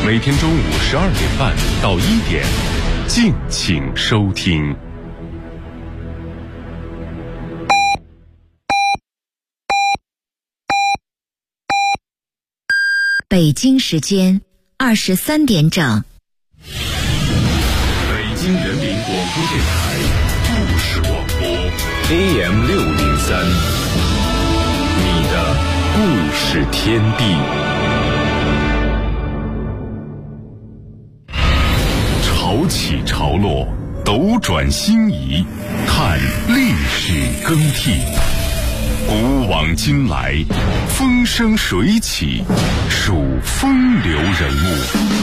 每天中午12点半到1点，敬请收听。 北京时间23点整。 北京人民广播电台故事广播 AM 603，你的故事天地。潮起潮落，斗转星移，看历史更替。古往今来，风生水起，数风流人物。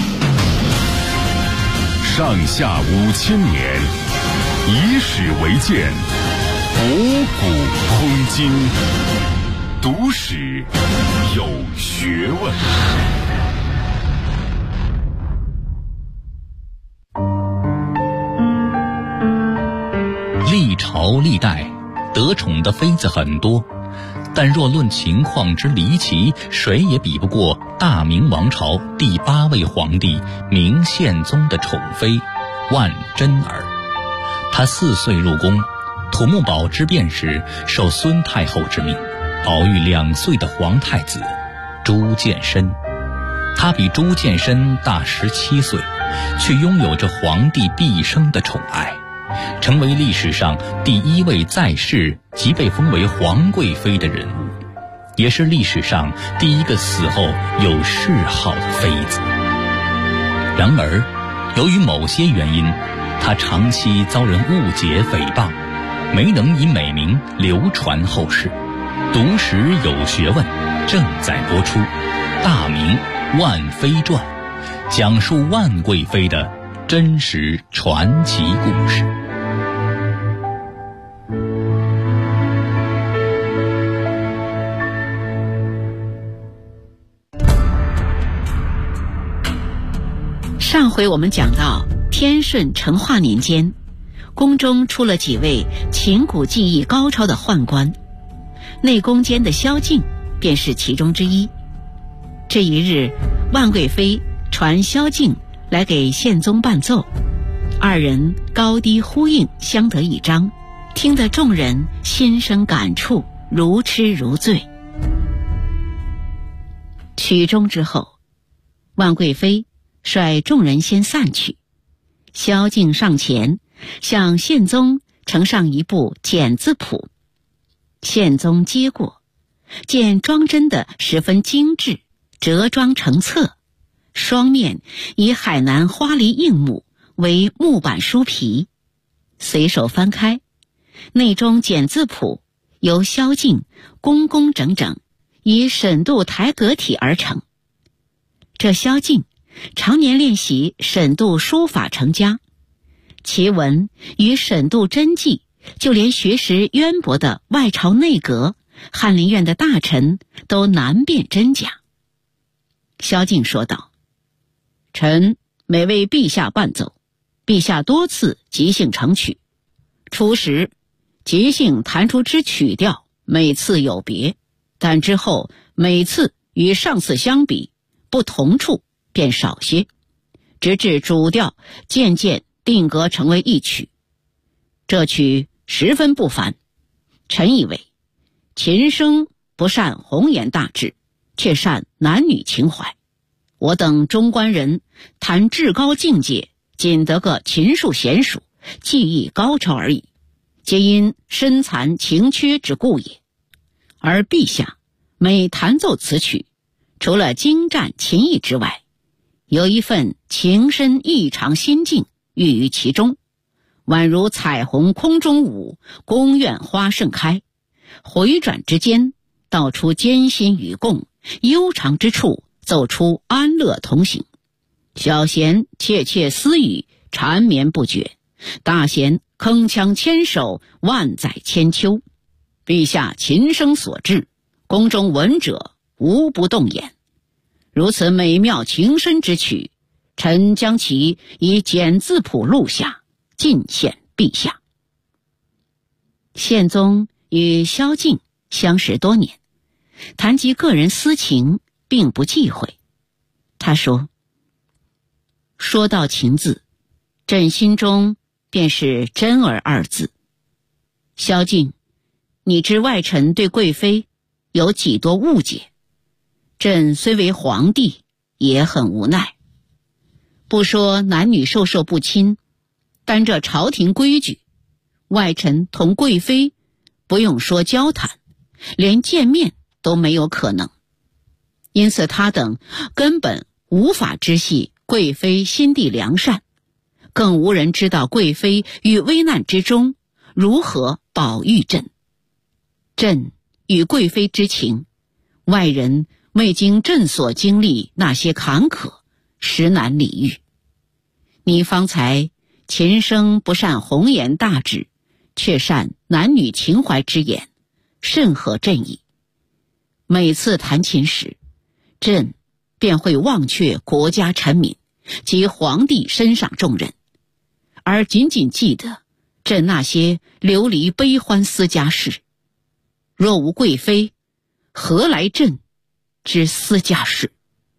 上下5000年，以史为鉴，博古通今，读史有学问。 历朝历代得宠的妃子很多，但若论情况之离奇，谁也比不过大明王朝第8位皇帝明宪宗的宠妃万贞儿。她4岁入宫，土木堡之变时受孙太后之命，保育2岁的皇太子朱见深。她比朱见深大17岁，却拥有着皇帝毕生的宠爱，成为历史上第1位在世即被封为皇贵妃的人物，也是历史上第1个死后有谥号的妃子。然而，由于某些原因，她长期遭人误解诽谤，没能以美名流传后世。读史有学问正在播出《大明万妃传》，讲述万贵妃的真实传奇故事。 上回我们讲到天顺成化年间，宫中出了几位琴鼓技艺高超的宦官，内宫监的萧敬便是其中之一。这一日，万贵妃传萧敬来给宪宗伴奏，2人高低呼应，相得益彰，听得众人心生感触，如痴如醉。曲终之后，万贵妃率众人先散去，萧敬上前向宪宗呈上一部简字谱。宪宗接过，见装帧的十分精致，折装成册，双面以海南花梨硬木为木板书皮，随手翻开，内中简字谱由萧敬工工整整以沈度台阁体而成。这萧敬常年练习沈度书法成家，其文与沈度真迹，就连学识渊博的外朝内阁、翰林院的大臣都难辨真假。萧敬说道：“臣每为陛下伴奏，陛下多次即兴成曲，初时即兴弹出之曲调每次有别，但之后每次与上次相比，不同处便少些，直至主调渐渐定格成为一曲。这曲十分不凡，臣以为琴声不善宏言大志，却善男女情怀。我等中官人谈至高境界，仅得个琴术娴熟，技艺高超而已，皆因身残情缺之故也。而陛下每弹奏此曲，除了精湛琴艺之外，有一份情深异常心境寓于其中，宛如彩虹空中舞，宫苑花盛开，回转之间道出艰辛与共，悠长之处奏出安乐同行。小弦窃窃私语，缠绵不绝，大弦铿锵牵手，万载千秋。陛下琴声所致，宫中闻者无不动眼。如此美妙情深之曲，臣将其以简字谱录下，进献陛下。宪宗与萧敬相识多年，谈及个人私情并不忌讳。他说： 说到情字，朕心中便是真儿二字。萧敬，你知外臣对贵妃有几多误解，朕虽为皇帝也很无奈。不说男女授受不亲，单这朝廷规矩，外臣同贵妃不用说交谈，连见面都没有可能。因此他等根本无法知悉贵妃心地良善，更无人知道贵妃于危难之中如何保育朕。朕与贵妃之情，外人未经朕所经历那些坎坷，实难理喻。你方才琴声不善红颜大志，却善男女情怀之言，甚合朕意。每次弹琴时，朕便会忘却国家臣民及皇帝身上重任，而仅仅记得朕那些流离悲欢私家事。若无贵妃，何来朕之私家事？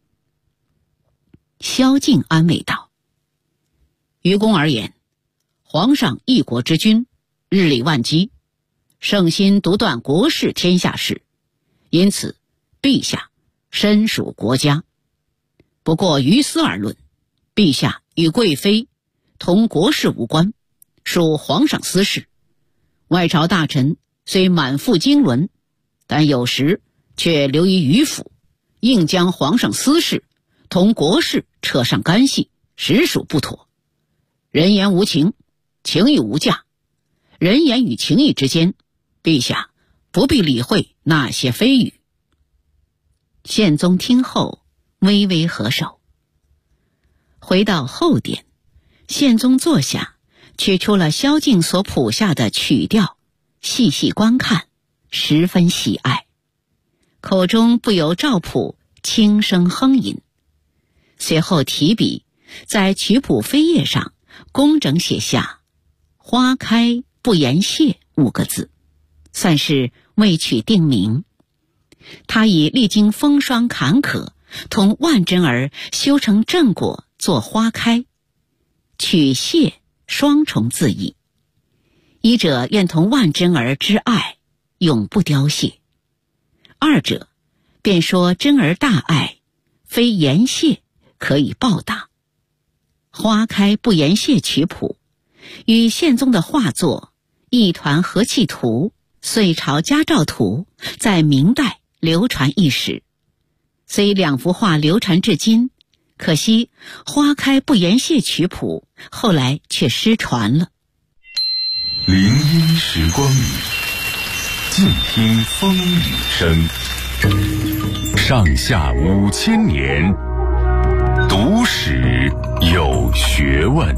萧敬安慰道：于公而言，皇上一国之君，日理万机，圣心独断国事天下事，因此陛下身属国家。不过于私而论，陛下与贵妃同国事无关，属皇上私事。外朝大臣虽满腹经纶，但有时却流于迂腐，硬将皇上私事同国事扯上干系，实属不妥。人言无情，情义无价，人言与情义之间，陛下不必理会那些蜚语。宪宗听后微微合手。回到后殿，宪宗坐下，取出了萧敬所谱下的曲调，细细观看，十分喜爱，口中不由照谱轻声哼吟。随后提笔在曲谱扉页上工整写下花开不言谢5个字，算是为曲定名。他以历经风霜坎坷，同万贞儿修成正果做花开，曲谢双重字义。一者愿同万贞儿之爱永不凋谢，二者便说贞儿大爱，非言谢可以报答。花开不言谢曲谱与宪宗的画作《一团和气图》《隋朝家照图》在明代流传一时，虽两幅画流传至今，可惜花开不言谢曲谱后来却失传了。 林荫时光里，静听风雨声。上下5000年，读史有学问。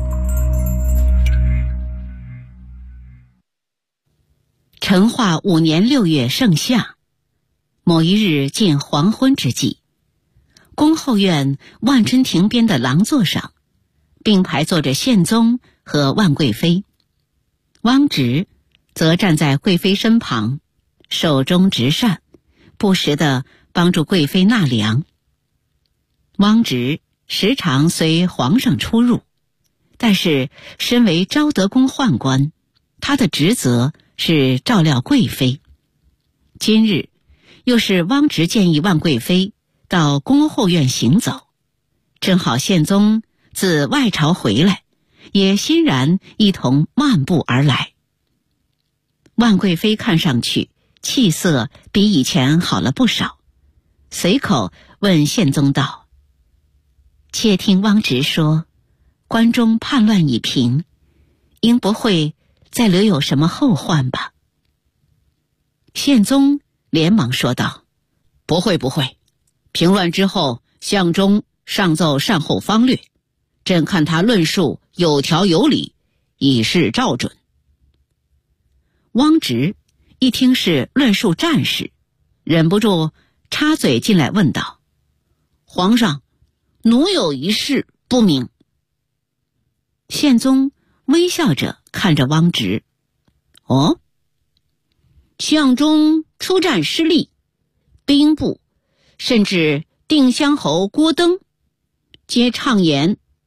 成化5年6月盛夏，某一日近黄昏之际，宫后院万春亭边的廊座上，并排坐着宪宗和万贵妃，汪直则站在贵妃身旁，手中执扇，不时地帮助贵妃纳凉。汪直时常随皇上出入，但是身为昭德宫宦官，他的职责是照料贵妃。今日又是汪直建议万贵妃到宫后院行走，正好宪宗自外朝回来，也欣然一同漫步而来。万贵妃看上去气色比以前好了不少，随口问宪宗道：窃听汪直说，关中叛乱已平，应不会再留有什么后患吧？宪宗连忙说道：不会不会，平乱之后，相中上奏善后方略，朕看他论述有条有理，以示照准。汪直一听是论述战事，忍不住插嘴进来问道：皇上，奴有一事不明。宪宗微笑着看着汪直：哦，相中出战失利，兵部甚至定襄侯郭登皆畅言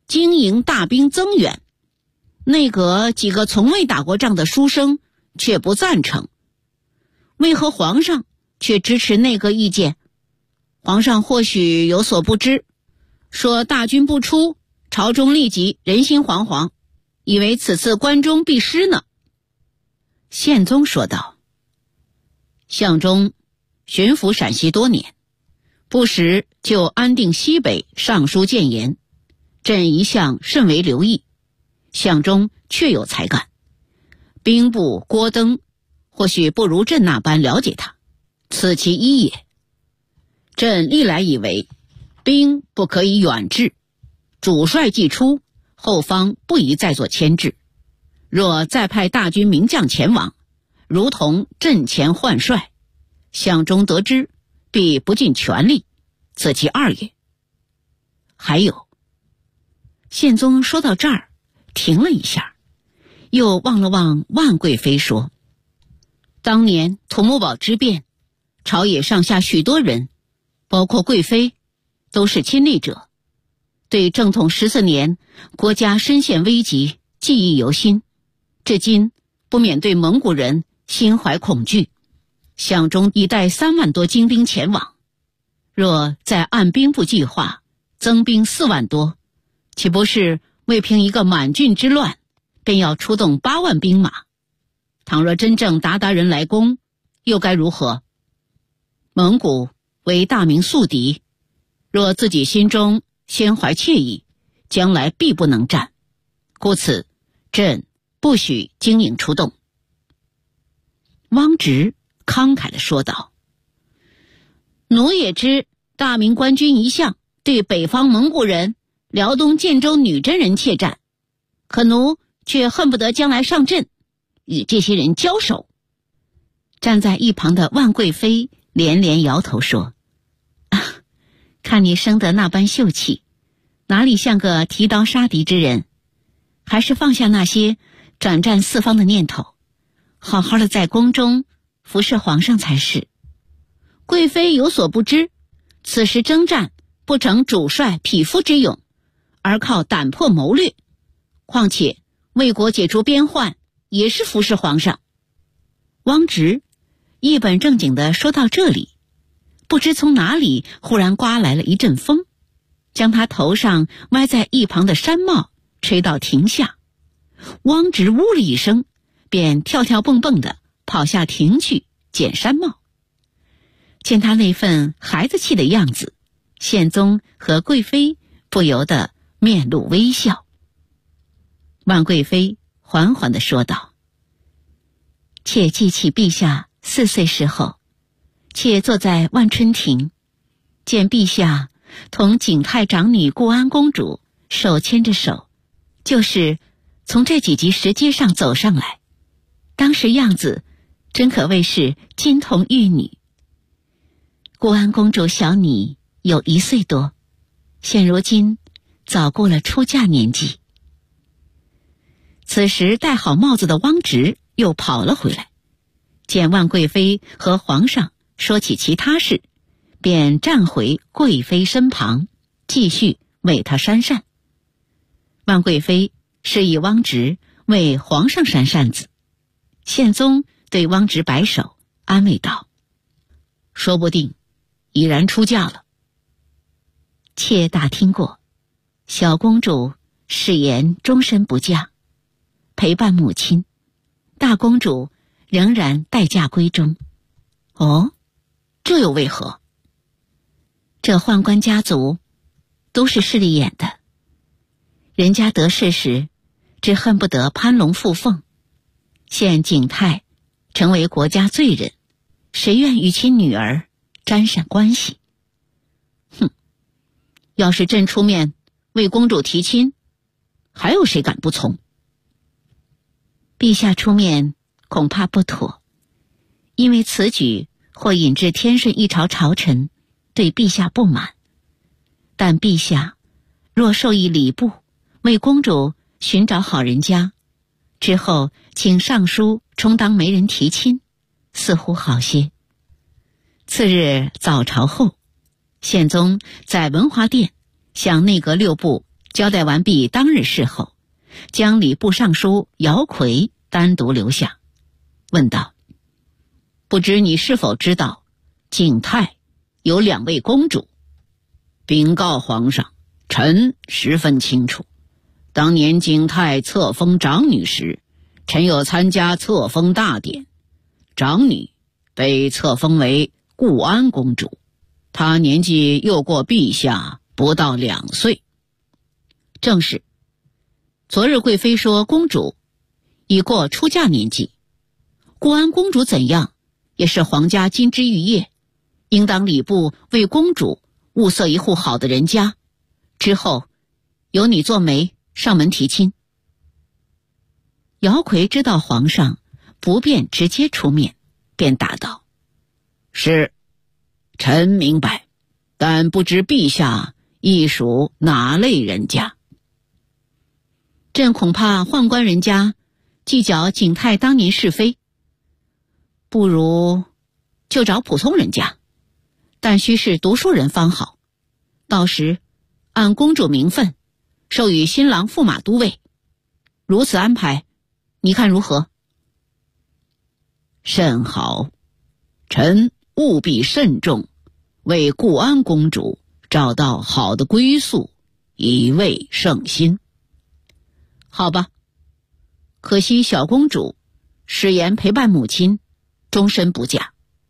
经营大兵增援，内阁几个从未打过仗的书生却不赞成。为何皇上却支持内阁意见？皇上或许有所不知，说大军不出，朝中立即人心惶惶，以为此次关中必失呢。宪宗说道：相中巡抚陕西多年，不时就安定西北上书谏言，朕一向甚为留意，相中确有才干。兵部郭登或许不如朕那般了解他，此其一也。朕历来以为，兵不可以远滞，主帅既出，后方不宜再做牵制。若再派大军名将前往，如同阵前换帅，相中得知，必不尽全力，此其二也。还有，宪宗说到这儿停了一下，又望了望万贵妃说：当年土木堡之变，朝野上下许多人，包括贵妃，都是亲历者，对正统14年国家深陷危急记忆犹新，至今不免对蒙古人心怀恐惧。相中已带3万多精兵前往，若再按兵部计划增兵4万多，岂不是为平一个满郡之乱，便要出动8万兵马？倘若真正鞑靼人来攻，又该如何？蒙古为大明宿敌，若自己心中先怀怯意，将来必不能战，故此朕不许经营出动。汪直慷慨地说道：奴也知大明官军一向对北方蒙古人、辽东建州女真人怯战，可奴却恨不得将来上阵与这些人交手。站在一旁的万贵妃连连摇头说：看你生得那般秀气，哪里像个提刀杀敌之人，还是放下那些转战四方的念头，好好的在宫中服侍皇上才是。贵妃有所不知，此时征战不成主帅匹夫之勇，而靠胆魄谋略，况且为国解除边患也是服侍皇上。汪直一本正经地说到这里，不知从哪里忽然刮来了一阵风，将他头上歪在一旁的山帽吹到庭下。汪直呜了一声，便跳跳蹦蹦地跑下庭去捡山帽。见他那份孩子气的样子，宪宗和贵妃不由得面露微笑。万贵妃缓缓地说道：妾记起陛下4岁时候，妾坐在万春亭，见陛下同景泰长女固安公主手牵着手，就是从这几级石阶上走上来，当时样子真可谓是金童玉女。固安公主小你有1岁多，现如今早过了出嫁年纪。此时戴好帽子的汪直又跑了回来，见万贵妃和皇上说起其他事，便站回贵妃身旁，继续为她扇扇。万贵妃示意汪直为皇上扇扇子，宪宗对汪直摆手安慰道：说不定已然出嫁了。妾打听过，小公主誓言终身不嫁，陪伴母亲，大公主仍然待嫁闺中。哦，这又为何？这宦官家族都是势利眼的，人家得势时只恨不得攀龙附凤，现景泰成为国家罪人，谁愿与其女儿沾上关系？哼，要是朕出面为公主提亲，还有谁敢不从？陛下出面恐怕不妥，因为此举或引致天顺一朝朝臣对陛下不满。但陛下若授意礼部为公主寻找好人家，之后请尚书充当媒人提亲，似乎好些。次日早朝后，宪宗在文华殿向内阁6部交代完毕当日事后，将礼部尚书姚逵单独留下，问道：不知你是否知道景泰有2位公主？禀告皇上，臣十分清楚。当年景泰册封长女时，臣有参加册封大典，长女被册封为固安公主，她年纪又过陛下不到2岁。正是，昨日贵妃说公主已过出嫁年纪，固安公主怎样也是皇家金枝玉叶，应当礼部为公主物色一户好的人家，之后由你做媒上门提亲。姚逵知道皇上不便直接出面，便答道：是，臣明白，但不知陛下亦属哪类人家。朕恐怕宦官人家计较景泰当年是非，不如就找普通人家，但须是读书人方好，到时按公主名分授予新郎驸马都尉。如此安排，你看如何？甚好，臣务必慎重，为固安公主找到好的归宿，以慰圣心。好吧，可惜小公主誓言陪伴母亲，终身不嫁。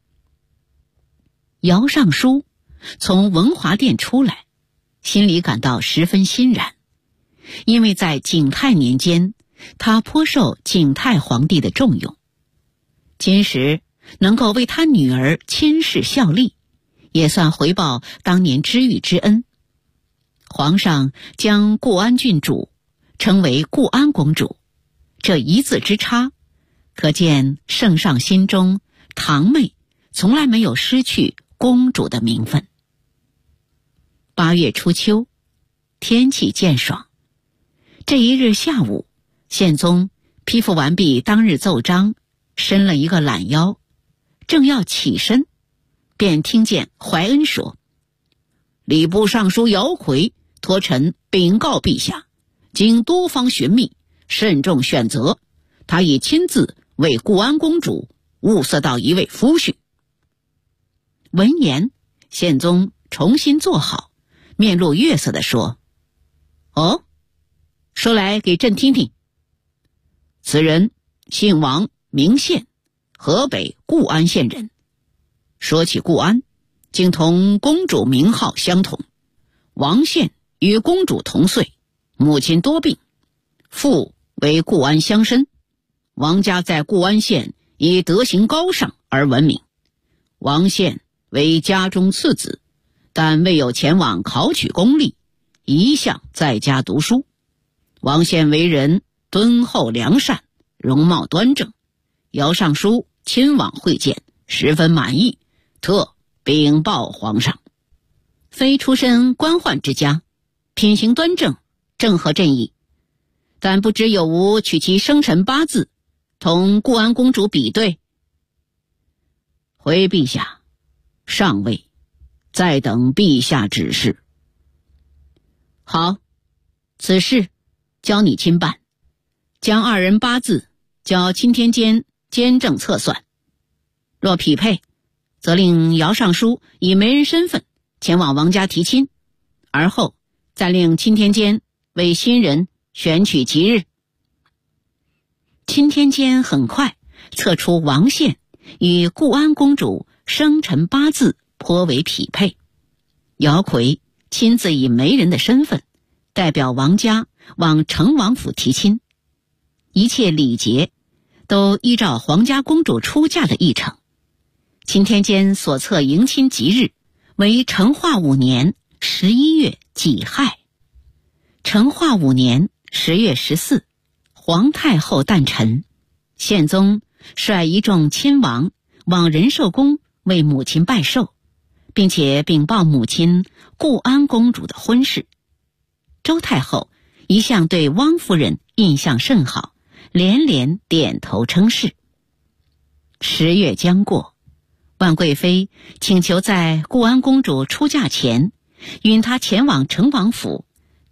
姚尚书从文华殿出来，心里感到十分欣然，因为在景泰年间，他颇受景泰皇帝的重用，今时能够为他女儿亲事效力，也算回报当年知遇之恩。皇上将固安郡主称为固安公主，这一字之差，可见圣上心中堂妹从来没有失去公主的名分。8月初秋，天气渐爽。这一日下午，宪宗批复完毕当日奏章，伸了一个懒腰，正要起身，便听见怀恩说：礼部尚书姚逵托臣禀告陛下，经多方寻觅，慎重选择，他已亲自为固安公主物色到一位夫婿。闻言，宪宗重新坐好，面露悦色地说：哦，说来给朕听听。此人姓王，名宪，河北固安县人。说起固安，竟同公主名号相同。王宪与公主同岁，母亲多病，父为固安乡绅。王家在固安县以德行高尚而闻名。王宪为家中次子，但未有前往考取功力，一向在家读书。王宪为人敦厚良善，容貌端正。姚尚书亲往会见，十分满意，特禀报皇上。非出身官宦之家，品行端正，正合朕意，但不知有无取其生辰八字同固安公主比对？回陛下，尚未，再等陛下指示。好，此事交你亲办，将2人八字交钦天监监正测算，若匹配，则令姚尚书以媒人身份前往王家提亲，而后再令钦天监为新人选取吉日。钦天监很快测出王宪与固安公主生辰八字颇为匹配，姚逵亲自以媒人的身份代表王家往成王府提亲，一切礼节都依照皇家公主出嫁的议程。钦天监所测迎亲吉日为成化5年11月己亥。成化5年10月14，皇太后诞辰，宪宗率一众亲王往仁寿宫为母亲拜寿，并且禀报母亲固安公主的婚事。周太后一向对汪夫人印象甚好，连连点头称是。10月将过，万贵妃请求在固安公主出嫁前，允她前往成王府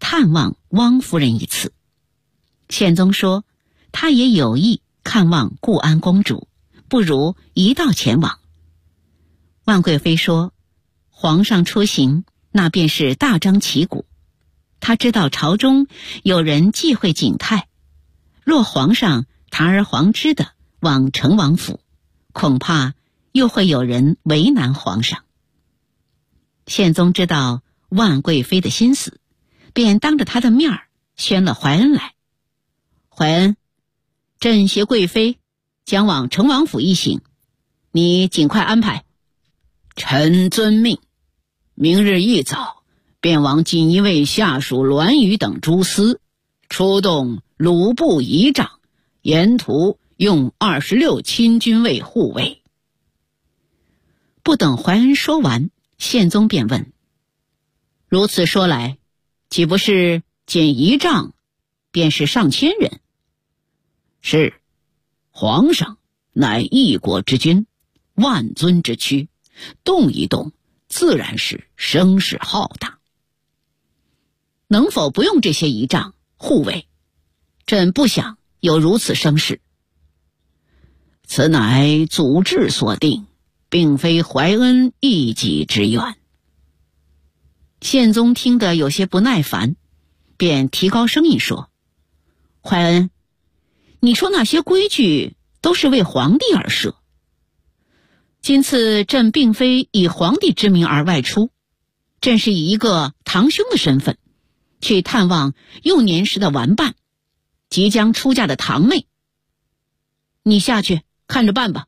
探望汪夫人一次。宪宗说他也有意看望固安公主，不如一道前往。万贵妃说皇上出行那便是大张旗鼓，他知道朝中有人忌讳景泰，若皇上堂而皇之的往成王府，恐怕又会有人为难皇上。宪宗知道万贵妃的心思，便当着她的面宣了怀恩来。怀恩，朕携贵妃将往成王府一行，你尽快安排。臣遵命。明日一早便往锦衣卫下属栾宇等诸司，出动鲁部仪仗，沿途用26亲军卫护卫。不等怀恩说完，宪宗便问：如此说来，岂不是减仪仗便是上千人？是，皇上乃一国之君，万尊之躯，动一动自然是声势浩大。能否不用这些仪仗护卫？朕不想有如此声势。此乃祖制所定，并非怀恩一己之愿。宪宗听得有些不耐烦，便提高声音说：怀恩，你说那些规矩都是为皇帝而设，今次朕并非以皇帝之名而外出，朕是以一个堂兄的身份去探望幼年时的玩伴，即将出嫁的堂妹。你下去看着办吧。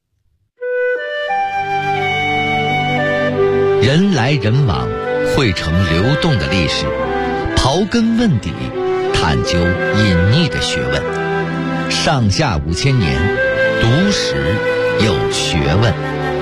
人来人往，汇成流动的历史，刨根问底，探究隐匿的学问。上下5000年，读史有学问。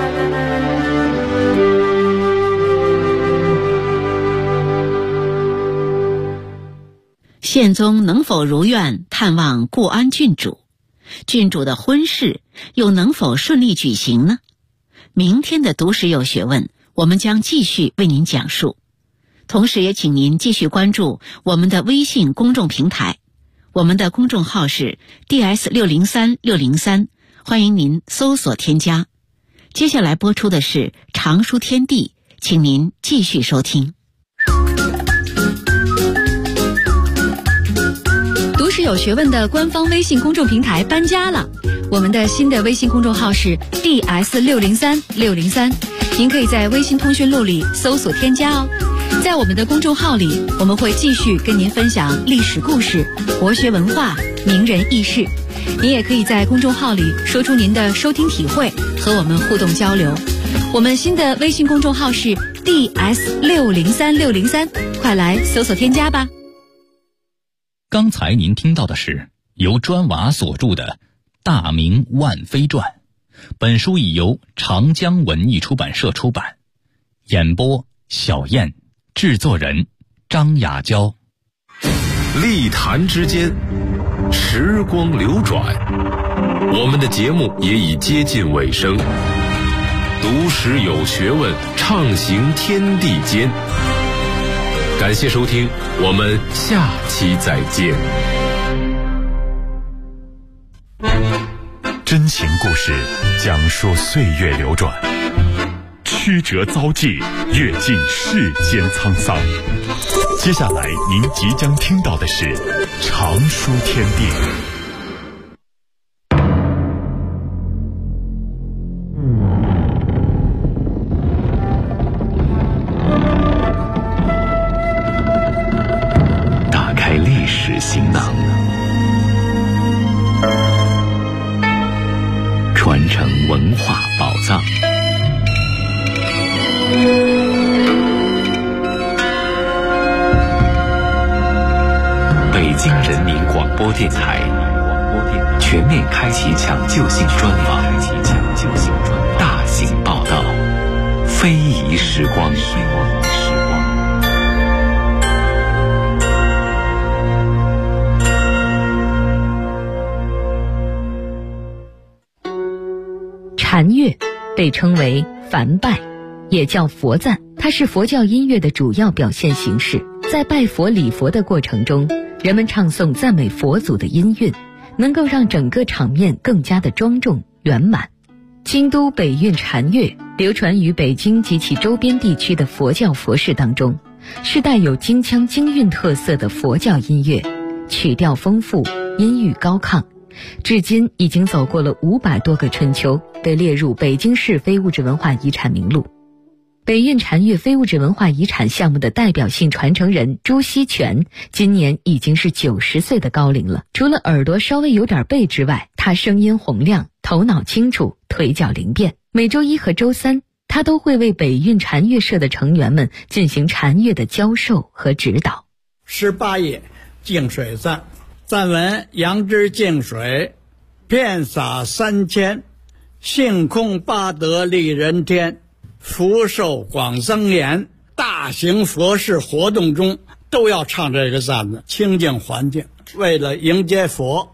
宪宗能否如愿探望固安郡主？郡主的婚事又能否顺利举行呢？明天的读史有学问，我们将继续为您讲述。同时也请您继续关注我们的微信公众平台，我们的公众号是 DS603603，欢迎您搜索添加。接下来播出的是常书天地，请您继续收听。 读史有学问的官方微信公众平台搬家了，我们的新的微信公众号是 DS603603，您可以在微信通讯录里搜索添加哦。在我们的公众号里，我们会继续跟您分享历史故事、国学文化、名人轶事。您也可以在公众号里说出您的收听体会，和我们互动交流。我们新的微信公众号是 DS603603，快来搜索添加吧。 刚才您听到的是由砖瓦所著的《大明万妃传》，本书已由长江文艺出版社出版。演播小燕，制作人张雅娇。 历坛之间，时光流转，我们的节目也已接近尾声。读史有学问，畅行天地间。感谢收听，我们下期再见。 真情故事讲述岁月流转，曲折遭际，阅尽世间沧桑。接下来您即将听到的是常书天地。 打开历史行囊，传承文化宝藏。北京人民广播电台全面开启抢救性专访，大型报道，非遗时光。 禅乐被称为梵拜，也叫佛赞，它是佛教音乐的主要表现形式。 在拜佛礼佛的过程中，人们唱诵赞美佛祖的音韵，能够让整个场面更加的庄重圆满。京都北韵禅乐流传于北京及其周边地区的佛教佛事当中，是带有京腔京韵特色的佛教音乐，曲调丰富，音域高亢，至今已经走过了500多个春秋，被列入北京市非物质文化遗产名录。北韵禅乐非物质文化遗产项目的代表性传承人朱锡全今年已经是90岁的高龄了。除了耳朵稍微有点背之外，他声音洪亮，头脑清楚，腿脚灵便。每周1和周3，他都会为北韵禅乐社的成员们进行禅乐的教授和指导。 18页净水赞，赞文：杨枝净水，遍洒3000，性空八德利人天，福寿广增延。大型佛事活动中都要唱这个赞子，清净环境，为了迎接佛。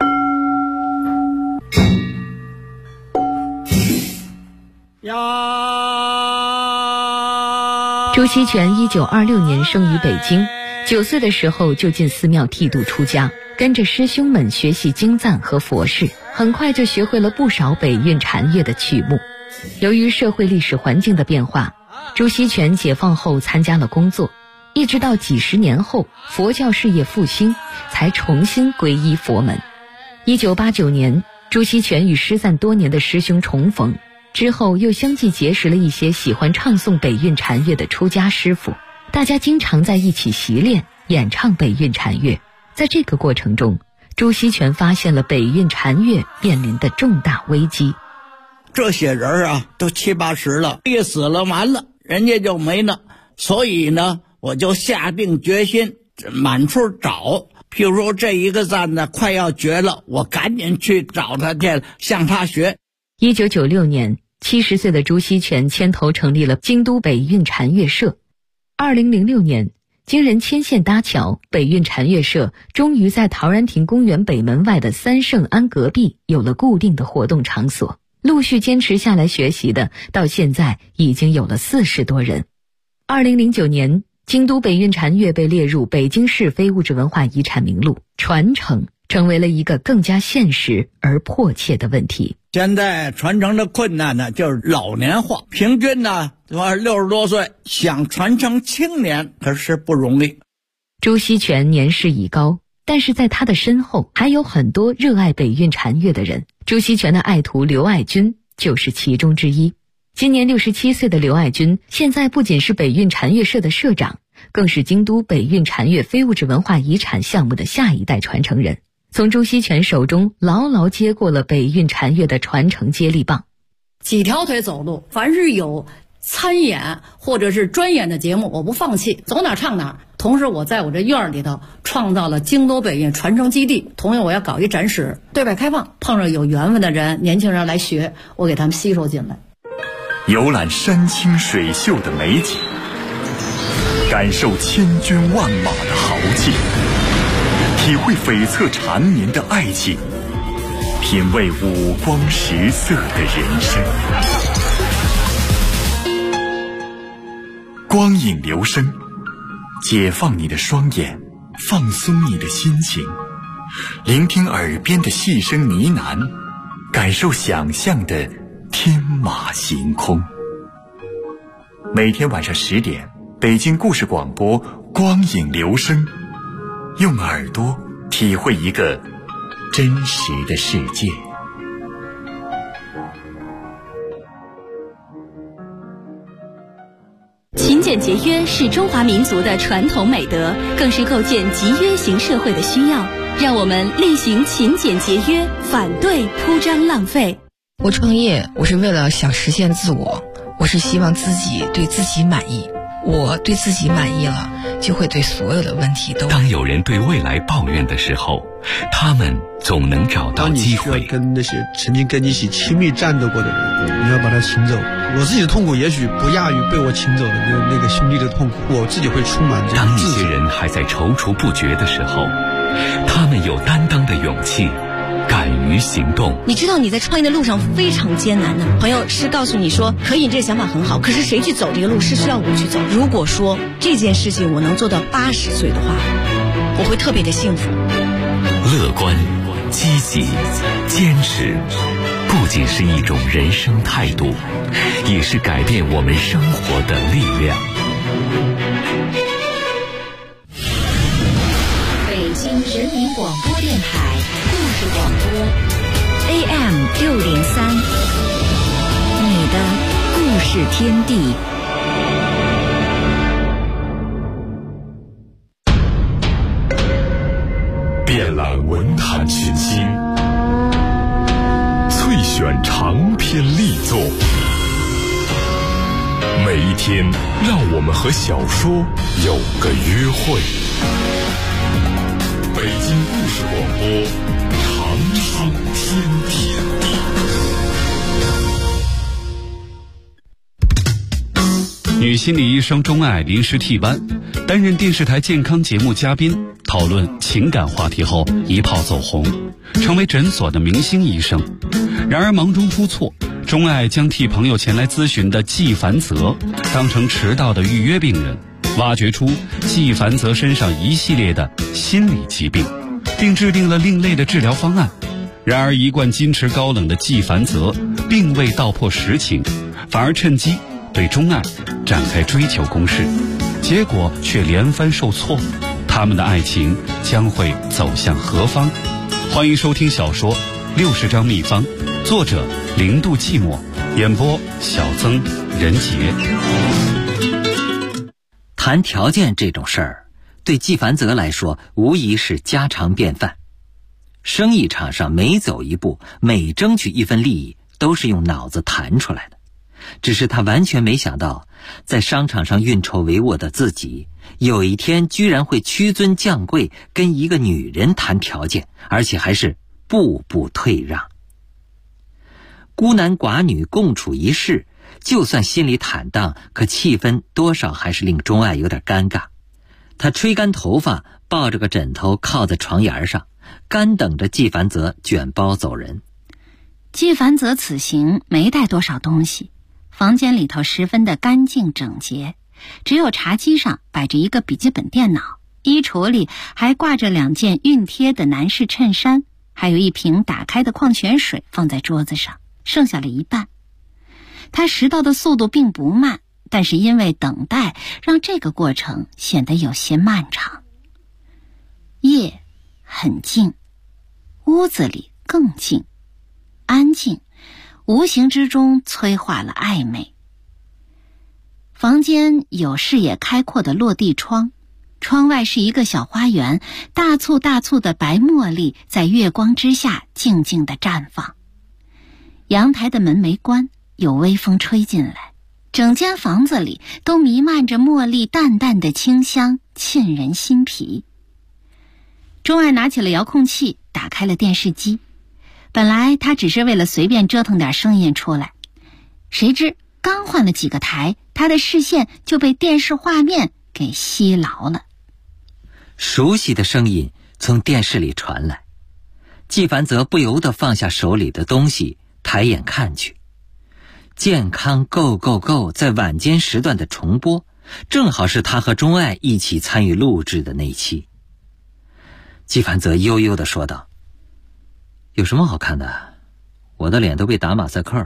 朱锡全1926年生于北京，9岁的时候就进寺庙剃度出家，跟着师兄们学习经赞和佛事，很快就学会了不少北韵禅乐的曲目。由于社会历史环境的变化，朱锡全解放后参加了工作，一直到几十年后佛教事业复兴，才重新皈依佛门。1989年，朱锡全与失散多年的师兄重逢，之后又相继结识了一些喜欢唱诵北韵禅乐的出家师傅，大家经常在一起习练演唱北韵禅乐。在这个过程中，朱锡全发现了北韵禅乐面临的重大危机。 这些人啊，都70、80了，一死了完了，人家就没了。所以呢，我就下定决心满处找。譬如说这一个赞呢快要绝了，我赶紧去找他去，向他学。 1996年，70岁的朱锡全牵头成立了京都北韵禅乐社。2006年，经人牵线搭桥，北韵禅乐社终于在陶然亭公园北门外的三圣庵隔壁有了固定的活动场所。陆续坚持下来学习的，到现在已经有了40多人。2009年，京都北韵禅乐被列入北京市非物质文化遗产名录，传承成为了一个更加现实而迫切的问题。 现在传承的困难呢，就是老年化，平均呢60多岁，想传承青年可是不容易。 朱锡全年事已高，但是在他的身后还有很多热爱北韵禅乐的人。朱锡全的爱徒刘爱军就是其中之一。今年67岁的刘爱军，现在不仅是北韵禅乐社的社长，更是京都北韵禅乐非物质文化遗产项目的下一代传承人，从朱锡全手中牢牢接过了北韵禅乐的传承接力棒。 几条腿走路，凡是有参演或者是专演的节目，我不放弃，走哪唱哪。同时我在我这院里头创造了京都北韵传承基地，同样我要搞一展示，对外开放，碰上有缘分的人，年轻人来学，我给他们吸收进来。 游览山清水秀的美景，感受千军万马的豪气，体会悱恻缠绵的爱情，品味五光十色的人生。光影流声，解放你的双眼，放松你的心情，聆听耳边的细声呢喃，感受想象的天马行空。每天晚上10点，北京故事广播光影流声，用耳朵体会一个真实的世界。 勤俭节约是中华民族的传统美德，更是构建集约型社会的需要。让我们厉行勤俭节约，反对铺张浪费。 我创业，我是为了想实现自我，我是希望自己对自己满意。我对自己满意了，就会对所有的问题都。 当有人对未来抱怨的时候，他们总能找到机会。 当你需要跟那些曾经跟你一起亲密战斗过的人，你要把他请走。我自己的痛苦也许不亚于被我请走的那个兄弟的痛苦，我自己会充满这种自责。 当一些人还在踌躇不决的时候，他们有担当的勇气， 敢于行动。 你知道你在创业的路上非常艰难的，朋友是告诉你说可以，这个想法很好，可是谁去走这个路是需要我去走。如果说这件事情我能做到80岁的话，我会特别的幸福。 乐观、积极、坚持，不仅是一种人生态度，也是改变我们生活的力量。 北京人民广播电台故事广播 AM603，你的故事天地。 遍览文坛群星，萃选长篇力作，每一天让我们和小说有个约会。北京故事广播，长长天地。 女心理医生钟爱临时替班，担任电视台健康节目嘉宾，讨论情感话题后一炮走红，成为诊所的明星医生。然而忙中出错，钟爱将替朋友前来咨询的季凡泽当成迟到的预约病人，挖掘出季凡泽身上一系列的心理疾病，并制定了另类的治疗方案。然而一贯矜持高冷的季凡泽并未道破实情，反而趁机对钟爱展开追求攻势，结果却连番受挫。他们的爱情将会走向何方？欢迎收听小说《60张秘方》，作者0度寂寞，演播小曾、任杰。 谈条件这种事儿，对季凡泽来说无疑是家常便饭。生意场上每走一步，每争取一分利益，都是用脑子谈出来的。只是他完全没想到，在商场上运筹帷幄的自己，有一天居然会屈尊降贵，跟一个女人谈条件，而且还是步步退让。孤男寡女共处一室，就算心里坦荡，可气氛多少还是令钟爱有点尴尬。他吹干头发，抱着个枕头靠在床沿上，干等着季凡泽卷包走人。 季凡泽此行没带多少东西，房间里头十分的干净整洁，只有茶几上摆着一个笔记本电脑，衣橱里还挂着2件熨贴的男士衬衫，还有一瓶打开的矿泉水放在桌子上，剩下了一半。他拾到的速度并不慢，但是因为等待，让这个过程显得有些漫长。夜很静，屋子里更静，安静无形之中催化了暧昧。房间有视野开阔的落地窗，窗外是一个小花园，大簇大簇的白茉莉在月光之下静静地绽放。阳台的门没关，有微风吹进来，整间房子里都弥漫着茉莉淡淡的清香，沁人心脾。钟爱拿起了遥控器，打开了电视机。本来他只是为了随便折腾点声音出来，谁知刚换了几个台，他的视线就被电视画面给吸牢了。 熟悉的声音从电视里传来，季凡泽不由得放下手里的东西，抬眼看去。健康 Go Go Go 在晚间时段的重播，正好是他和钟爱一起参与录制的那期。季凡泽悠悠地说道：有什么好看的？我的脸都被打马赛克了。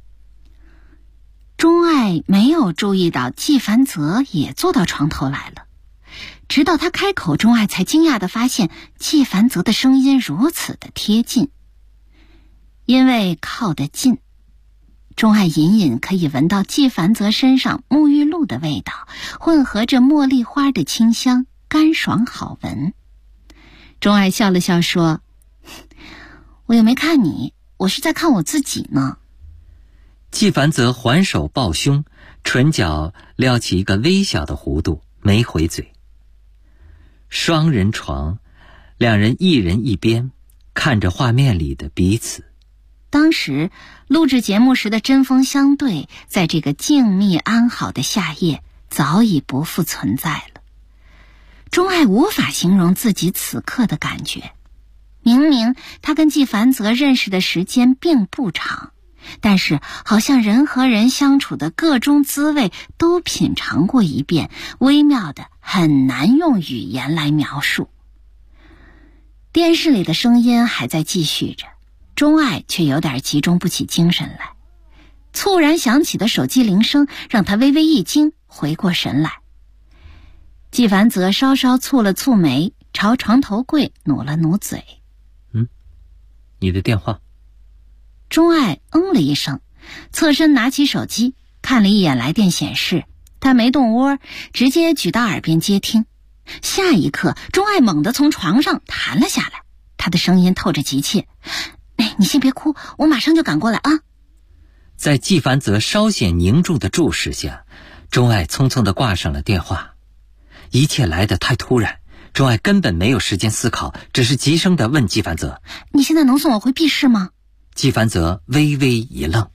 钟爱没有注意到季凡泽也坐到床头来了，直到他开口，钟爱才惊讶地发现季凡泽的声音如此的贴近。因为靠得近，钟爱隐隐可以闻到季凡泽身上沐浴露的味道，混合着茉莉花的清香，干爽好闻。钟爱笑了笑说：我又没看你，我是在看我自己呢。 季凡泽环手抱胸，唇角撩起一个微小的弧度，没回嘴。双人床，两人一人一边，看着画面里的彼此。 当时录制节目时的针锋相对，在这个静谧安好的夏夜早已不复存在了。钟爱无法形容自己此刻的感觉， 明明他跟季凡泽认识的时间并不长，但是好像人和人相处的各种滋味都品尝过一遍，微妙的很难用语言来描述。电视里的声音还在继续着，钟爱却有点集中不起精神来。猝然响起的手机铃声让他微微一惊，回过神来。季凡泽稍稍蹙了蹙眉，朝床头柜努了努嘴。 你的电话。 钟爱了一声，侧身拿起手机看了一眼来电显示，他没动窝，直接举到耳边接听。下一刻，钟爱猛地从床上弹了下来，他的声音透着急切：你先别哭，我马上就赶过来啊。 在季凡泽稍显凝重的注视下，钟爱匆匆地挂上了电话。一切来得太突然，钟爱根本没有时间思考，只是急声地问季凡泽： 你现在能送我回 B 市吗？ 季凡泽微微一愣。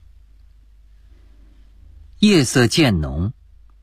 夜色渐浓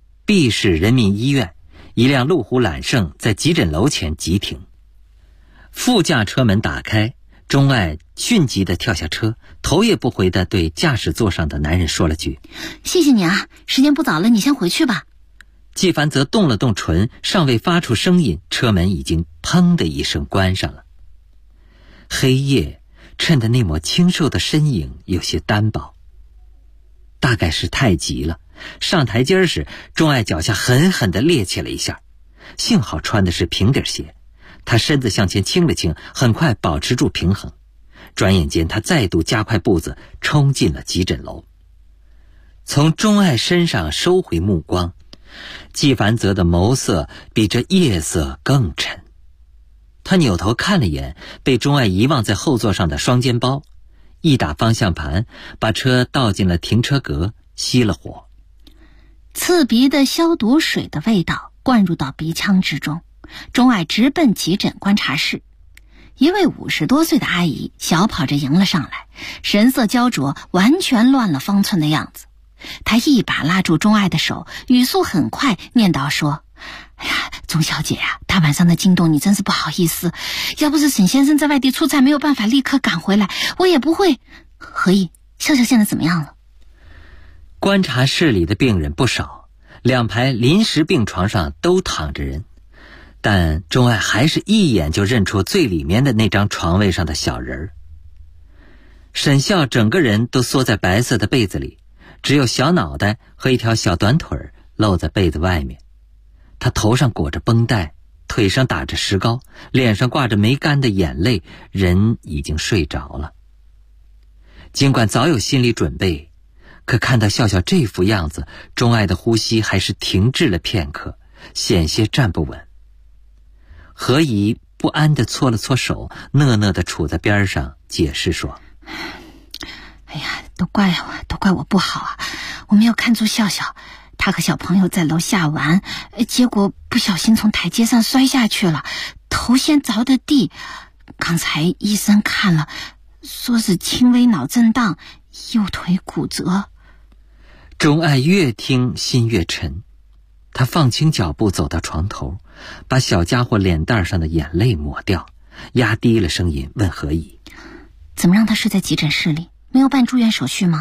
，B 市人民医院一辆路虎揽胜在急诊楼前急停，副驾车门打开，钟爱迅疾地跳下车，头也不回地对驾驶座上的男人说了句： 谢谢你啊，时间不早了，你先回去吧。 季凡泽动了动唇，尚未发出声音，车门已经砰的一声关上了。黑夜衬得那抹清瘦的身影有些单薄，大概是太急了，上台阶时钟爱脚下狠狠地趔趄了一下，幸好穿的是平底鞋，他身子向前倾了倾，很快保持住平衡。转眼间他再度加快步子冲进了急诊楼。从钟爱身上收回目光，季凡泽的眸色比这夜色更沉。他扭头看了眼被钟爱遗忘在后座上的双肩包，一打方向盘，把车倒进了停车格，熄了火。 刺鼻的消毒水的味道灌入到鼻腔之中，钟爱直奔急诊观察室。一位50多岁的阿姨小跑着迎了上来，神色焦灼，完全乱了方寸的样子。她一把拉住钟爱的手，语速很快，念叨说：哎呀，钟小姐呀，大晚上的惊动你真是不好意思，要不是沈先生在外地出差没有办法立刻赶回来，我也不会。何意，笑笑现在怎么样了？ 观察室里的病人不少，两排临时病床上都躺着人，但钟爱还是一眼就认出最里面的那张床位上的小人儿。沈笑整个人都缩在白色的被子里，只有小脑袋和一条小短腿露在被子外面。他头上裹着绷带，腿上打着石膏，脸上挂着没干的眼泪，人已经睡着了。尽管早有心理准备，可看到笑笑这副样子，钟爱的呼吸还是停滞了片刻，险些站不稳。何怡不安地搓了搓手，讷讷地杵在边上解释说： 哎呀，都怪我不好啊，我没有看住笑笑，他和小朋友在楼下玩，结果不小心从台阶上摔下去了，头先着的地。刚才医生看了，说是轻微脑震荡，右腿骨折。 钟爱越听心越沉，他放轻脚步走到床头，把小家伙脸蛋上的眼泪抹掉，压低了声音问何怡： 怎么让他睡在急诊室里？没有办住院手续吗？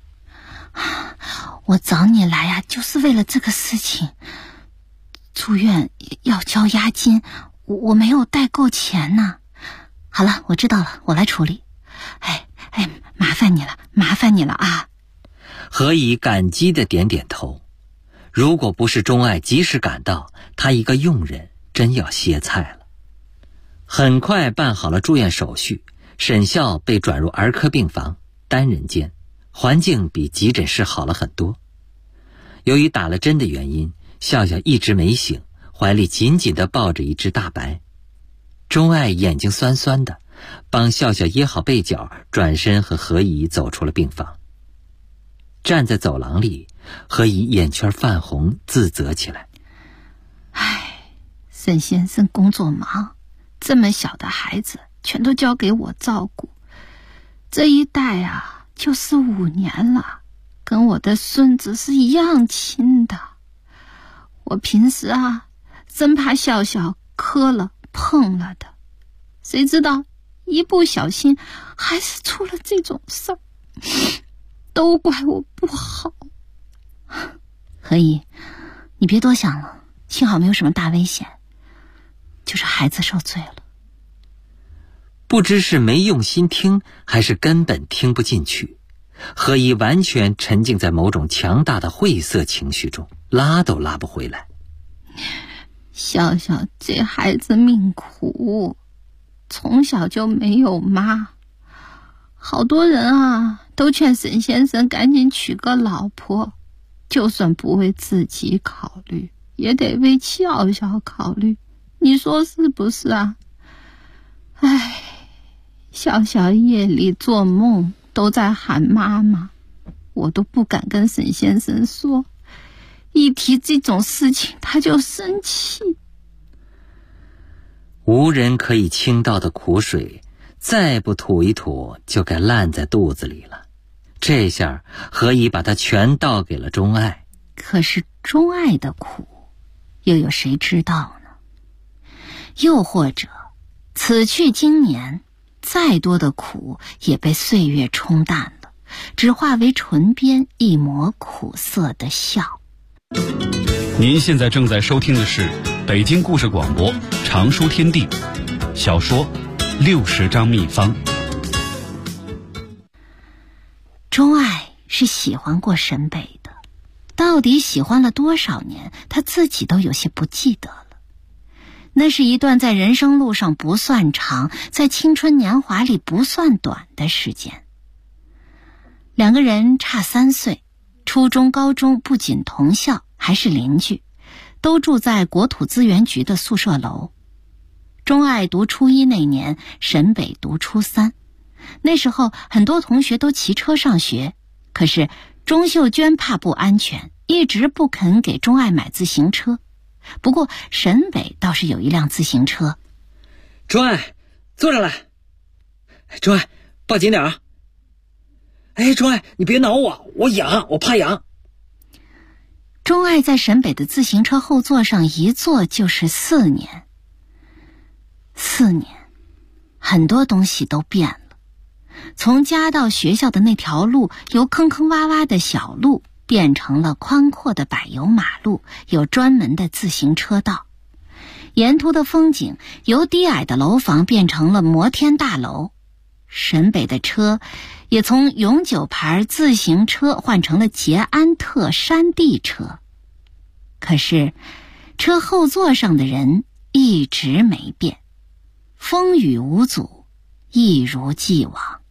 我找你来啊，就是为了这个事情。住院要交押金，我没有带够钱呢。好了，我知道了，我来处理。麻烦你了啊。 何怡感激地点点头。如果不是钟爱及时赶到，他一个佣人真要歇菜了。很快办好了住院手续，沈笑被转入儿科病房单人间，环境比急诊室好了很多。由于打了针的原因，笑笑一直没醒，怀里紧紧地抱着一只大白。钟爱眼睛酸酸的，帮笑笑掖好被角，转身和何怡走出了病房。站在走廊里，何怡眼圈泛红，自责起来： 沈先生工作忙，这么小的孩子全都交给我照顾，这一带啊就是5年了，跟我的孙子是一样亲的。我平时啊真怕笑笑磕了碰了的，谁知道一不小心还是出了这种事儿，都怪我不好。 何姨，你别多想了，幸好没有什么大危险，就是孩子受罪了。 不知是没用心听，还是根本听不进去，何姨完全沉浸在某种强大的晦涩情绪中，拉都拉不回来。 笑笑这孩子命苦，从小就没有妈，好多人啊都劝沈先生赶紧娶个老婆，就算不为自己考虑，也得为笑笑考虑，你说是不是啊？唉，笑笑夜里做梦都在喊妈妈，我都不敢跟沈先生说，一提这种事情他就生气。 无人可以倾倒的苦水，再不吐一吐就该烂在肚子里了。这下何以把它全倒给了钟爱？ 可是钟爱的苦又有谁知道呢？又或者此去经年，再多的苦也被岁月冲淡了，只化为唇边一抹苦涩的笑。 您现在正在收听的是北京故事广播常书天地小说60章秘方。 钟爱是喜欢过沈北的，到底喜欢了多少年，他自己都有些不记得了。那是一段在人生路上不算长，在青春年华里不算短的时间。两个人差3岁，初中高中不仅同校，还是邻居，都住在国土资源局的宿舍楼。钟爱读初1那年，沈北读初3。那时候很多同学都骑车上学，可是钟秀娟怕不安全，一直不肯给钟爱买自行车。不过沈北倒是有一辆自行车。 钟爱，坐上来。钟爱，抱紧点啊。哎，钟爱，你别挠我，我痒，我怕痒。 钟爱在沈北的自行车后座上一坐就是4年。4年，很多东西都变了。从家到学校的那条路，由坑坑洼洼的小路变成了宽阔的柏油马路，有专门的自行车道。沿途的风景由低矮的楼房变成了摩天大楼。沈北的车也从永久牌自行车换成了捷安特山地车。可是车后座上的人一直没变，风雨无阻，一如既往。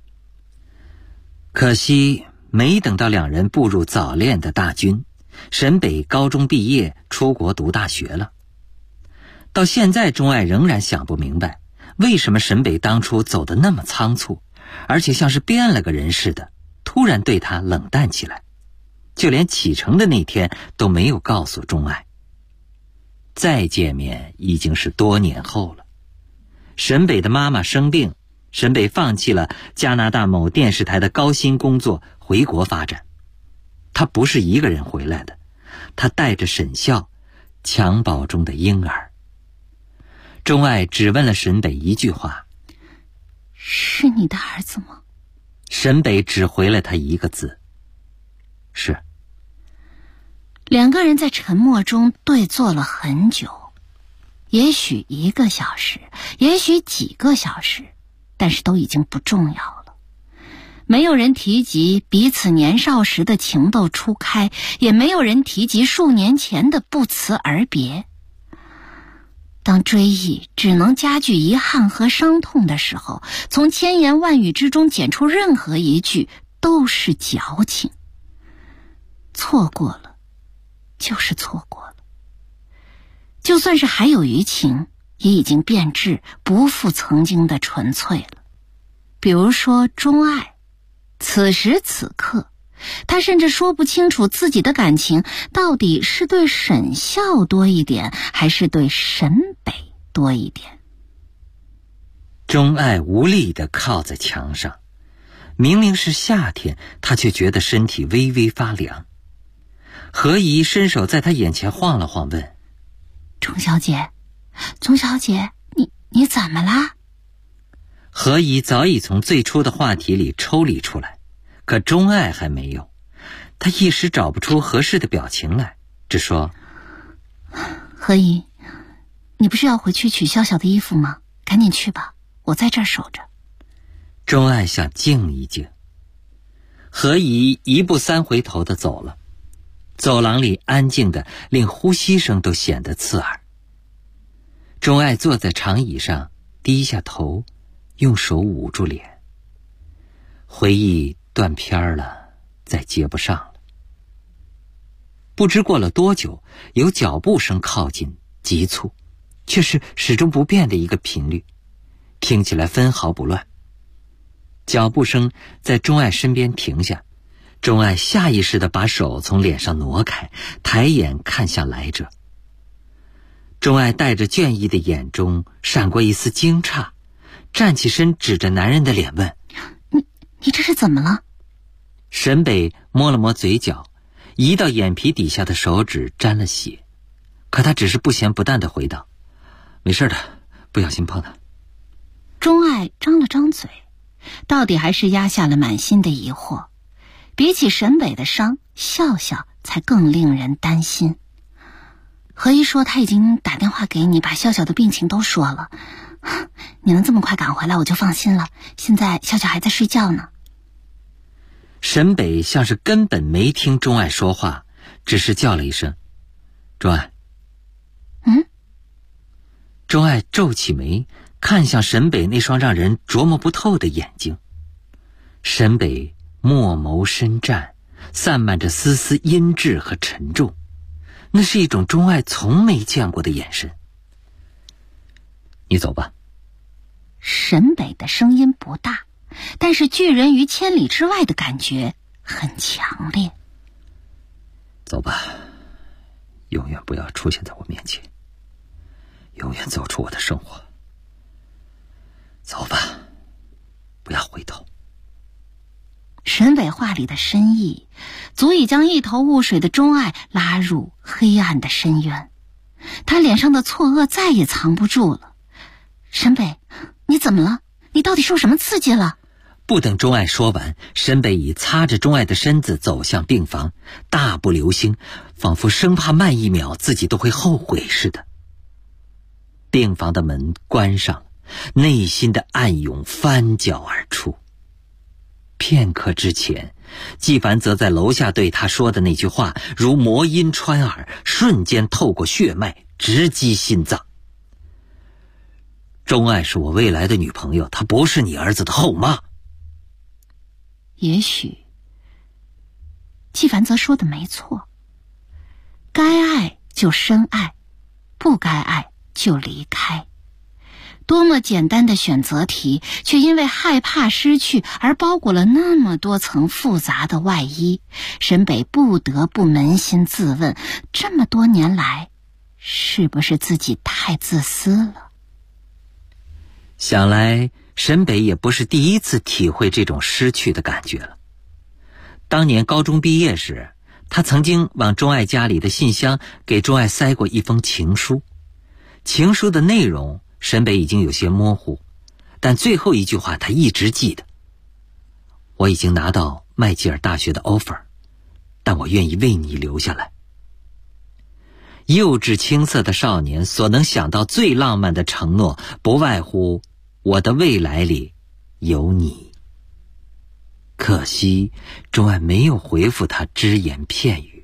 可惜没等到两人步入早恋的大军，沈北高中毕业出国读大学了。到现在钟爱仍然想不明白，为什么沈北当初走得那么仓促，而且像是变了个人似的，突然对他冷淡起来，就连启程的那天都没有告诉钟爱。再见面已经是多年后了。沈北的妈妈生病，沈北放弃了加拿大某电视台的高薪工作，回国发展。他不是一个人回来的，他带着沈笑，襁褓中的婴儿。钟爱只问了沈北一句话： 是你的儿子吗？ 沈北只回了他一个字：是。 两个人在沉默中对坐了很久，也许1个小时，也许几个小时，但是都已经不重要了。没有人提及彼此年少时的情窦初开，也没有人提及数年前的不辞而别。当追忆只能加剧遗憾和伤痛的时候，从千言万语之中捡出任何一句都是矫情。错过了就是错过了，就算是还有余情，也已经变质，不复曾经的纯粹了。比如说钟爱，此时此刻他甚至说不清楚自己的感情到底是对沈笑多一点，还是对沈北多一点。 钟爱无力地靠在墙上，明明是夏天，他却觉得身体微微发凉。何姨伸手在他眼前晃了晃，问：钟小姐，你怎么啦？ 何姨早已从最初的话题里抽离出来，可钟爱还没有。他一时找不出合适的表情来，只说： 何姨，你不是要回去取笑笑的衣服吗？赶紧去吧，我在这儿守着。 钟爱想静一静。何姨一步三回头地走了，走廊里安静的令呼吸声都显得刺耳。钟爱坐在长椅上，低下头，用手捂住脸。回忆断片了，再接不上了。不知过了多久，有脚步声靠近，急促，却是始终不变的一个频率，听起来分毫不乱。脚步声在钟爱身边停下，钟爱下意识地把手从脸上挪开，抬眼看向来者。钟爱带着倦意的眼中闪过一丝惊诧，站起身指着男人的脸问： 你这是怎么了？ 沈北摸了摸嘴角，移到眼皮底下的手指沾了血，可他只是不咸不淡地回道：没事的，不小心碰的。 钟爱张了张嘴，到底还是压下了满心的疑惑。比起沈北的伤，笑笑才更令人担心。何姨说他已经打电话给你，把笑笑的病情都说了。你能这么快赶回来，我就放心了。现在笑笑还在睡觉呢。 沈北像是根本没听钟爱说话，只是叫了一声：钟爱。钟爱皱起眉，看向沈北那双让人琢磨不透的眼睛。沈北墨眸深湛，散漫着丝丝阴鸷和沉重，那是一种钟爱从没见过的眼神。你走吧。 沈北的声音不大，但是拒人于千里之外的感觉很强烈。 走吧，永远不要出现在我面前，永远走出我的生活。走吧，不要回头。 沈北话里的深意，足以将一头雾水的钟爱拉入黑暗的深渊。他脸上的错愕再也藏不住了。沈北，你怎么了？你到底受什么刺激了？ 不等钟爱说完，沈北已擦着钟爱的身子走向病房，大步流星，仿佛生怕慢一秒自己都会后悔似的。病房的门关上了，内心的暗涌翻搅而出。片刻之前，纪凡则在楼下对他说的那句话如魔音穿耳，瞬间透过血脉直击心脏。钟爱是我未来的女朋友，她不是你儿子的后妈。 也许纪凡则说的没错，该爱就深爱，不该爱就离开。多么简单的选择题，却因为害怕失去而包裹了那么多层复杂的外衣。沈北不得不扪心自问，这么多年来，是不是自己太自私了？ 想来沈北也不是第一次体会这种失去的感觉了。当年高中毕业时，他曾经往钟爱家里的信箱给钟爱塞过一封情书。情书的内容沈北已经有些模糊，但最后一句话他一直记得：我已经拿到麦吉尔大学的 offer， 但我愿意为你留下来。幼稚青涩的少年所能想到最浪漫的承诺，不外乎我的未来里有你。可惜钟爱没有回复他只言片语。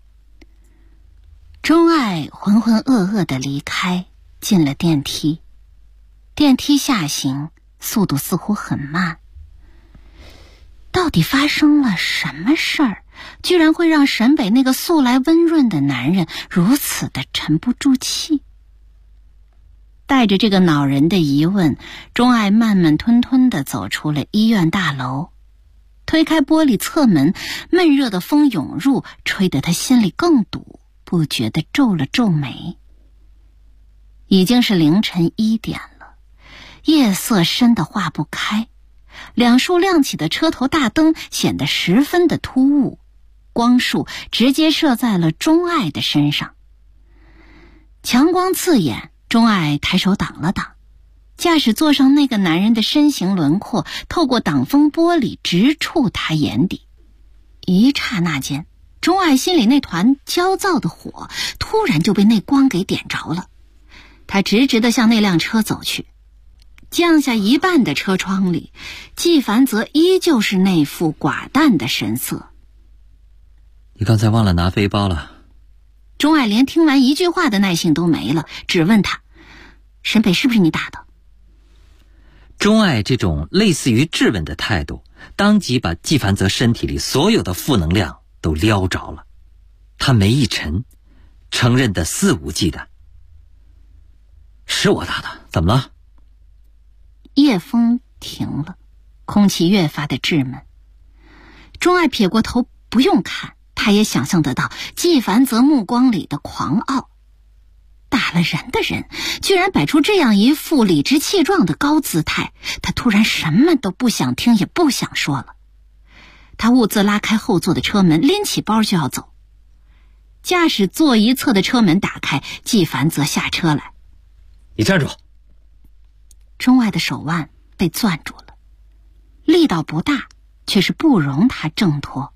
钟爱浑浑噩噩地离开，进了电梯。电梯下行，速度似乎很慢。到底发生了什么事儿，居然会让沈北那个素来温润的男人如此的沉不住气？带着这个恼人的疑问，钟爱慢慢吞吞地走出了医院大楼。推开玻璃侧门，闷热的风涌入，吹得他心里更堵，不觉地皱了皱眉。已经是凌晨1点了，夜色深得化不开，两束亮起的车头大灯显得十分的突兀，光束直接射在了钟爱的身上。强光刺眼，钟爱抬手挡了挡， 驾驶座上那个男人的身形轮廓透过挡风玻璃直触他眼底。一刹那间，钟爱心里那团焦躁的火突然就被那光给点着了。他直直地向那辆车走去，降下一半的车窗里，纪凡泽依旧是那副寡淡的神色。 你刚才忘了拿背包了。 钟爱连听完一句话的耐性都没了，只问他：沈北是不是你打的？ 钟爱这种类似于质问的态度，当即把纪凡泽身体里所有的负能量都撩着了。他眉一沉，承认的肆无忌惮：是我打的，怎么了？ 夜风停了，空气越发的稚闷。钟爱撇过头，不用看，他也想象得到纪凡泽目光里的狂傲。打了人的人居然摆出这样一副理直气壮的高姿态，他突然什么都不想听也不想说了。他兀自拉开后座的车门，拎起包就要走。驾驶座一侧的车门打开，纪凡泽下车来。 你站住！ 钟爱的手腕被攥住了，力道不大，却是不容他挣脱。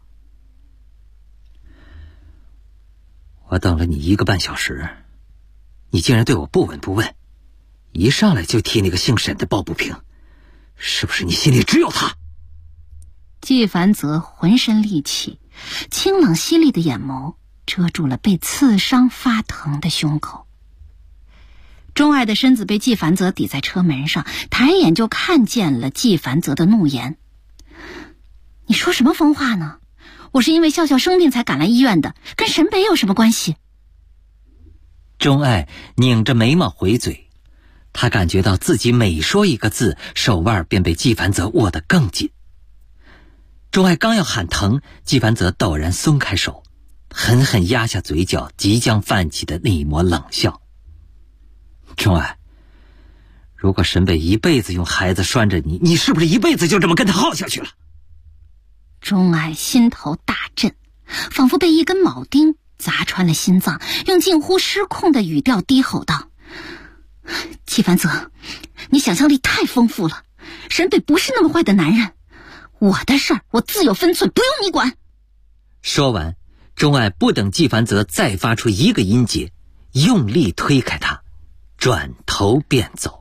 我等了你1个半小时，你竟然对我不闻不问，一上来就提那个姓沈的抱不平，是不是你心里只有他？ 纪凡泽浑身戾气，清冷犀利的眼眸遮住了被刺伤发疼的胸口。钟爱的身子被纪凡泽抵在车门上，抬眼就看见了纪凡泽的怒言：你说什么疯话呢？我是因为笑笑生病才赶来医院的，跟沈北有什么关系？ 钟爱拧着眉毛回嘴，他感觉到自己每说一个字，手腕便被纪凡泽握得更紧。钟爱刚要喊疼，纪凡泽陡然松开手，狠狠压下嘴角即将泛起的那一抹冷笑。钟爱，如果沈北一辈子用孩子拴着你，你是不是一辈子就这么跟他耗下去了？ 钟爱心头大震，仿佛被一根铆钉砸穿了心脏，用近乎失控的语调低吼道：纪凡泽，你想象力太丰富了，沈北不是那么坏的男人，我的事儿我自有分寸，不用你管。 说完，钟爱不等纪凡泽再发出一个音节，用力推开他，转头便走。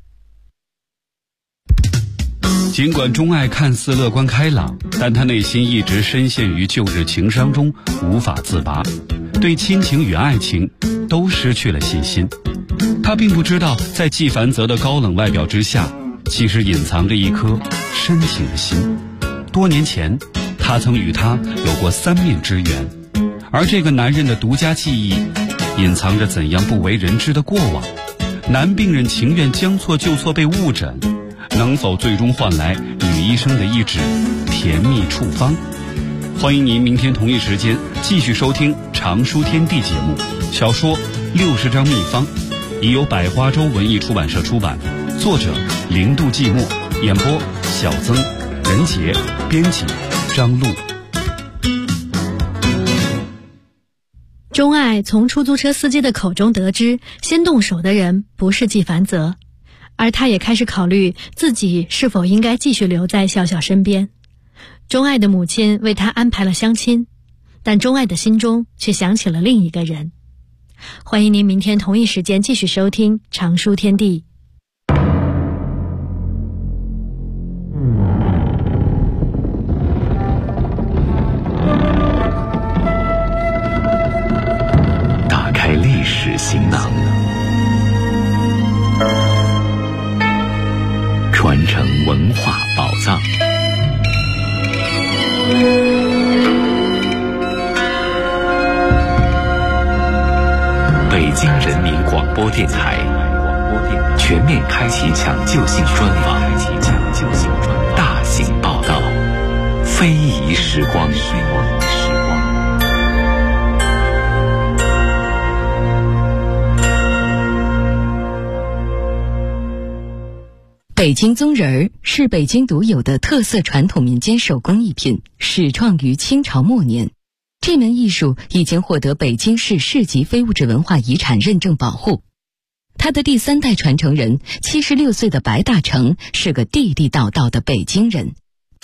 尽管钟爱看似乐观开朗，但他内心一直深陷于旧日情伤中无法自拔，对亲情与爱情都失去了信心。他并不知道，在纪凡泽的高冷外表之下，其实隐藏着一颗深情的心。多年前，他曾与他有过3面之缘，而这个男人的独家记忆，隐藏着怎样不为人知的过往。男病人情愿将错就错被误诊，能否最终换来女医生的一纸甜蜜处方？欢迎您明天同一时间继续收听《常书天地》节目，小说《60张秘方》已由百花洲文艺出版社出版，作者零度寂寞，演播小曾、任杰，编辑张璐。 钟爱从出租车司机的口中得知，先动手的人不是纪凡泽，而他也开始考虑自己是否应该继续留在笑笑身边。钟爱的母亲为他安排了相亲，但钟爱的心中却想起了另一个人。欢迎您明天同一时间继续收听《常书天地》。 打开历史行囊，传承文化宝藏。北京人民广播电台全面开启抢救性专访，大型报道，非遗时光。 北京宗人儿是北京独有的特色传统民间手工艺品，始创于清朝末年。这门艺术已经获得北京市市级非物质文化遗产认证保护。 他的第3代传承人76岁的白大成是个地地道道的北京人。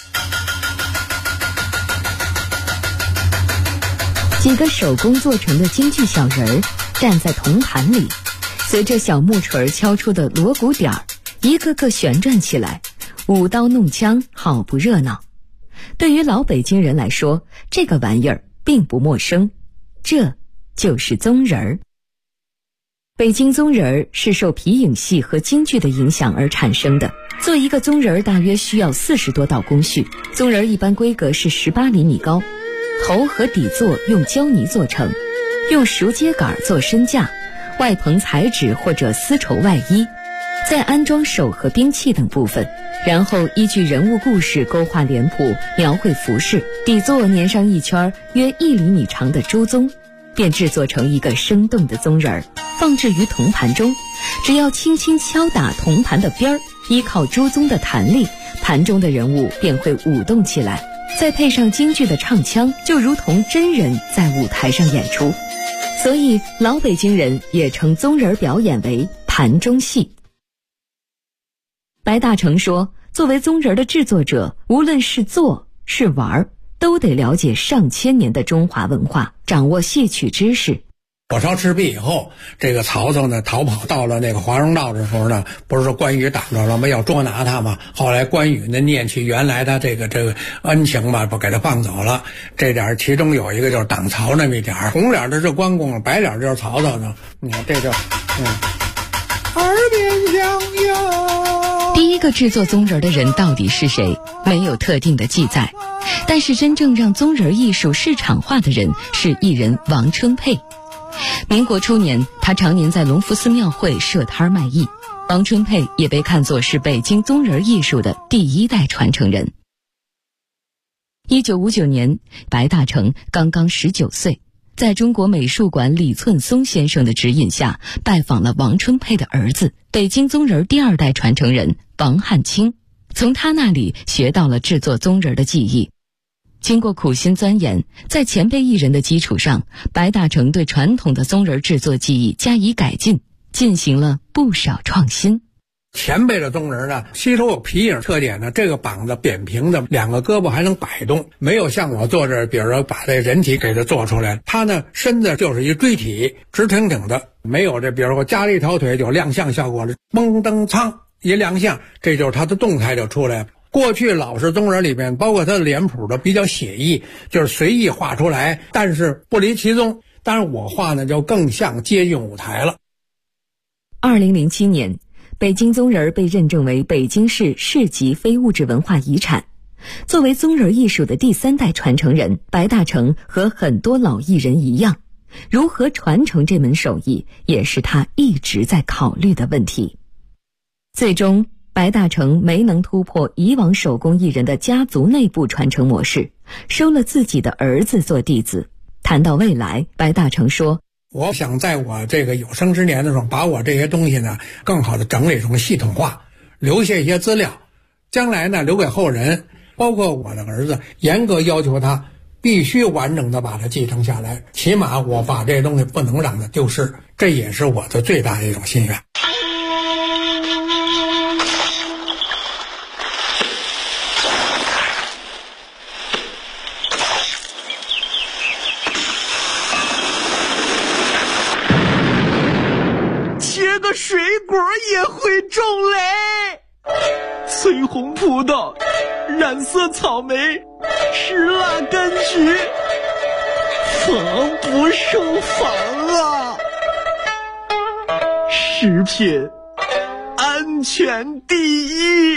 几个手工做成的京剧小人儿站在铜盘里，随着小木锤敲出的锣鼓点儿，一个个旋转起来，舞刀弄枪，好不热闹。对于老北京人来说，这个玩意儿并不陌生，这就是宗人儿。北京宗人儿是受皮影戏和京剧的影响而产生的。做一个宗人儿大约需要40多道工序，宗人儿一般规格是18厘米高，头和底座用胶泥做成，用熟秸秆做身架，外棚彩纸或者丝绸外衣，再安装手和兵器等部分，然后依据人物故事勾画脸谱，描绘服饰，底座粘上一圈约1厘米长的朱宗，便制作成一个生动的宗人儿，放置于铜盘中。只要轻轻敲打铜盘的边儿，依靠朱宗的弹力，盘中的人物便会舞动起来，再配上京剧的唱腔，就如同真人在舞台上演出。所以老北京人也称宗人表演为盘中戏。白大成说，作为宗人的制作者，无论是做是玩，都得了解上千年的中华文化，掌握戏曲知识。 火烧赤壁以后，这个曹操呢逃跑到了那个华容道的时候呢，不是说关羽挡着了吗？要捉拿他嘛。后来关羽呢念起原来他这个恩情吧，不给他放走了。这点其中有一个就是挡曹那么一点，红脸的是关公，白脸就是曹操呢。你看这就耳边响哟。 第一个制作宗人的人到底是谁？没有特定的记载。但是真正让宗人艺术市场化的人是艺人王春佩。民国初年，他常年在隆福寺庙会设摊卖艺。王春佩也被看作是北京宗人艺术的第1代传承人。1959年，白大成刚刚19岁，在中国美术馆李寸松先生的指引下，拜访了王春佩的儿子，北京宗人第2代传承人王汉卿，从他那里学到了制作宗人的技艺。经过苦心钻研，在前辈艺人的基础上，白大成对传统的宗人制作技艺加以改进，进行了不少创新。 前辈的宗人呢，吸收有皮影特点呢，这个膀子扁平的，2个胳膊还能摆动，没有像我做这，比如说把这人体给它做出来，他呢身子就是一锥体，直挺挺的，没有这比如说加了一条腿就亮相效果了，嘣噔噌一亮相，这就是他的动态就出来了。过去老式宗人里面，包括他的脸谱的比较写意，就是随意画出来，但是不离其宗。但是我画呢就更像接近舞台了。 2007年，北京宗人被认证为北京市市级非物质文化遗产。作为宗人艺术的第3代传承人，白大成和很多老艺人一样，如何传承这门手艺，也是他一直在考虑的问题。最终白大成没能突破以往手工艺人的家族内部传承模式，收了自己的儿子做弟子。谈到未来，白大成说， 我想在我这个有生之年的时候，把我这些东西呢更好的整理成系统化，留下一些资料，将来呢留给后人，包括我的儿子，严格要求他必须完整的把它继承下来，起码我把这些东西不能让它丢失，这也是我的最大的一种心愿。 水果也会种嘞，翠红葡萄、染色草莓、石蜡柑橘，防不胜防啊！食品安全第一。